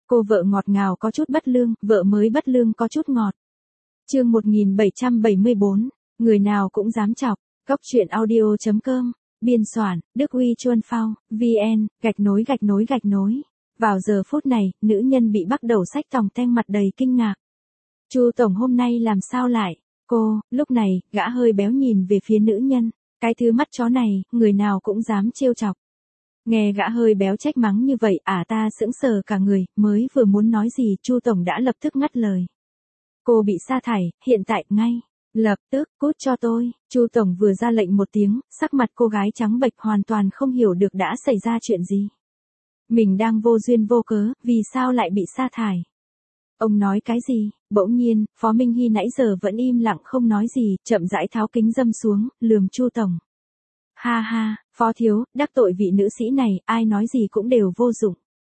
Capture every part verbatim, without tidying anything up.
Cô vợ ngọt ngào có chút bất lương, vợ mới bất lương có chút ngọt. Chương một nghìn bảy trăm bảy mươi bốn, người nào cũng dám chọc. Cốc truyện audio chấm com, biên soạn, Đức Uy Chuân Phao, vê en, gạch nối gạch nối gạch nối. Vào giờ phút này, nữ nhân bị bắt đầu xách tòng teng mặt đầy kinh ngạc. Chu tổng hôm nay làm sao lại? Cô, lúc này, gã hơi béo nhìn về phía nữ nhân. Cái thứ mắt chó này, người nào cũng dám trêu chọc. Nghe gã hơi béo trách mắng như vậy, à ta sững sờ cả người, mới vừa muốn nói gì, Chu tổng đã lập tức ngắt lời. Cô bị sa thải, hiện tại, ngay. Lập tức, cút cho tôi. Chu tổng vừa ra lệnh một tiếng, sắc mặt cô gái trắng bệch hoàn toàn không hiểu được đã xảy ra chuyện gì. Mình đang vô duyên vô cớ, vì sao lại bị sa thải? Ông nói cái gì? Bỗng nhiên, Phó Minh Hy nãy giờ vẫn im lặng không nói gì, chậm rãi tháo kính dâm xuống, lườm Chu tổng. Ha ha, Phó thiếu, đắc tội vị nữ sĩ này, ai nói gì cũng đều vô dụng.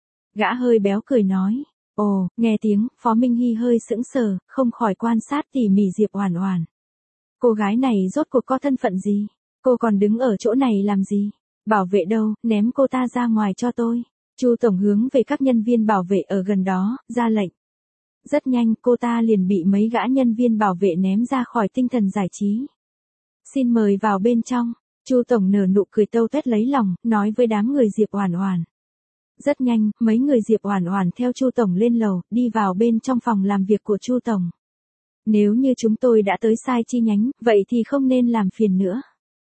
Gã hơi béo cười nói. Ồ, nghe tiếng, Phó Minh Hy hơi sững sờ, không khỏi quan sát tỉ mỉ Diệp Oản Oản. Cô gái này rốt cuộc có thân phận gì? Cô còn đứng ở chỗ này làm gì? Bảo vệ đâu, ném cô ta ra ngoài cho tôi. Chu tổng hướng về các nhân viên bảo vệ ở gần đó, ra lệnh. Rất nhanh, cô ta liền bị mấy gã nhân viên bảo vệ ném ra khỏi tinh thần giải trí. Xin mời vào bên trong. Chu tổng nở nụ cười tâu tuét lấy lòng, nói với đám người Diệp Oản Oản. Rất nhanh, mấy người Diệp Oản Oản theo Chu tổng lên lầu, đi vào bên trong phòng làm việc của Chu tổng. Nếu như chúng tôi đã tới sai chi nhánh, vậy thì không nên làm phiền nữa.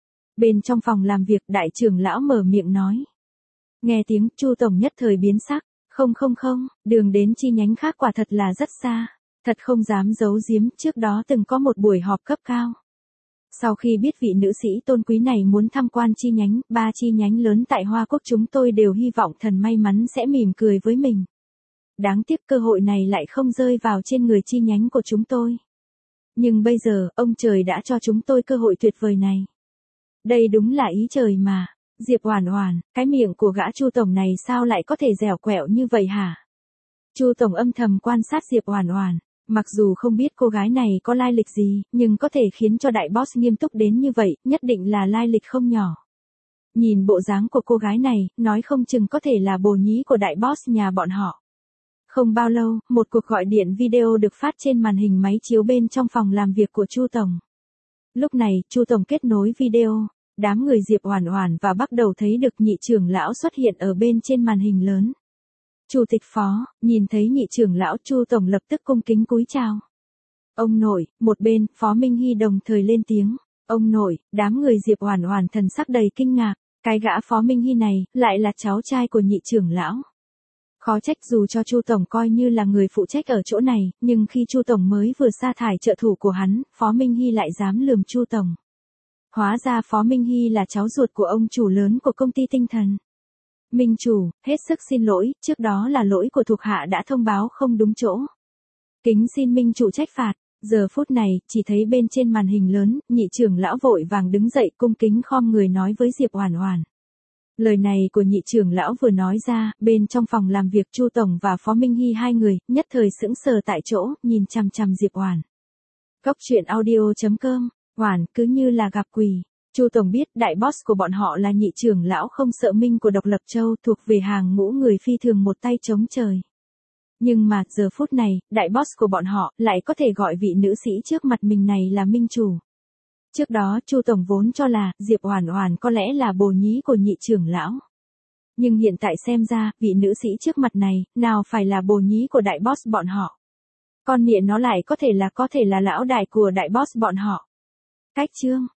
Bên trong phòng làm việc, đại trưởng lão mở miệng nói. Nghe tiếng, Chu tổng nhất thời biến sắc. Không không không, đường đến chi nhánh khác quả thật là rất xa. Thật không dám giấu giếm, trước đó từng có một buổi họp cấp cao. Sau khi biết vị nữ sĩ tôn quý này muốn tham quan chi nhánh, ba chi nhánh lớn tại Hoa Quốc chúng tôi đều hy vọng thần may mắn sẽ mỉm cười với mình. Đáng tiếc cơ hội này lại không rơi vào trên người chi nhánh của chúng tôi. Nhưng bây giờ, ông trời đã cho chúng tôi cơ hội tuyệt vời này. Đây đúng là ý trời mà. Diệp Oản Oản, cái miệng của gã Chu tổng này sao lại có thể dẻo quẹo như vậy hả? Chu tổng âm thầm quan sát Diệp Oản Oản, mặc dù không biết cô gái này có lai lịch gì, nhưng có thể khiến cho đại boss nghiêm túc đến như vậy, nhất định là lai lịch không nhỏ. Nhìn bộ dáng của cô gái này, nói không chừng có thể là bồ nhí của đại boss nhà bọn họ. Không bao lâu, một cuộc gọi điện video được phát trên màn hình máy chiếu bên trong phòng làm việc của Chu tổng. Lúc này, Chu tổng kết nối video. Đám người Diệp Oản Oản và bắt đầu thấy được nhị trưởng lão xuất hiện ở bên trên màn hình lớn. Chủ tịch Phó, nhìn thấy nhị trưởng lão, Chu tổng lập tức cung kính cúi chào. Ông nội, một bên, Phó Minh Hy đồng thời lên tiếng. Ông nội, đám người Diệp Oản Oản thần sắc đầy kinh ngạc, cái gã Phó Minh Hy này, lại là cháu trai của nhị trưởng lão. Khó trách dù cho Chu tổng coi như là người phụ trách ở chỗ này, nhưng khi Chu tổng mới vừa sa thải trợ thủ của hắn, Phó Minh Hy lại dám lườm Chu tổng. Hóa ra Phó Minh Hy là cháu ruột của ông chủ lớn của công ty tinh thần. Minh chủ, hết sức xin lỗi, trước đó là lỗi của thuộc hạ đã thông báo không đúng chỗ. Kính xin Minh chủ trách phạt. Giờ phút này, chỉ thấy bên trên màn hình lớn, nhị trưởng lão vội vàng đứng dậy cung kính khom người nói với Diệp Oản Oản. Lời này của nhị trưởng lão vừa nói ra, bên trong phòng làm việc Chu tổng và Phó Minh Hy hai người, nhất thời sững sờ tại chỗ, nhìn chằm chằm Diệp Oản. Cốc truyện audio chấm com. Oản cứ như là gặp quỷ. Chu tổng biết đại boss của bọn họ là nhị trưởng lão không sợ minh của Độc Lập Châu, thuộc về hàng ngũ người phi thường một tay chống trời. Nhưng mà giờ phút này, đại boss của bọn họ lại có thể gọi vị nữ sĩ trước mặt mình này là minh chủ. Trước đó Chu tổng vốn cho là Diệp Oản Oản có lẽ là bồ nhí của nhị trưởng lão. Nhưng hiện tại xem ra, vị nữ sĩ trước mặt này, nào phải là bồ nhí của đại boss bọn họ. Con mẹ nó lại có thể là có thể là lão đại của đại boss bọn họ. Cách chương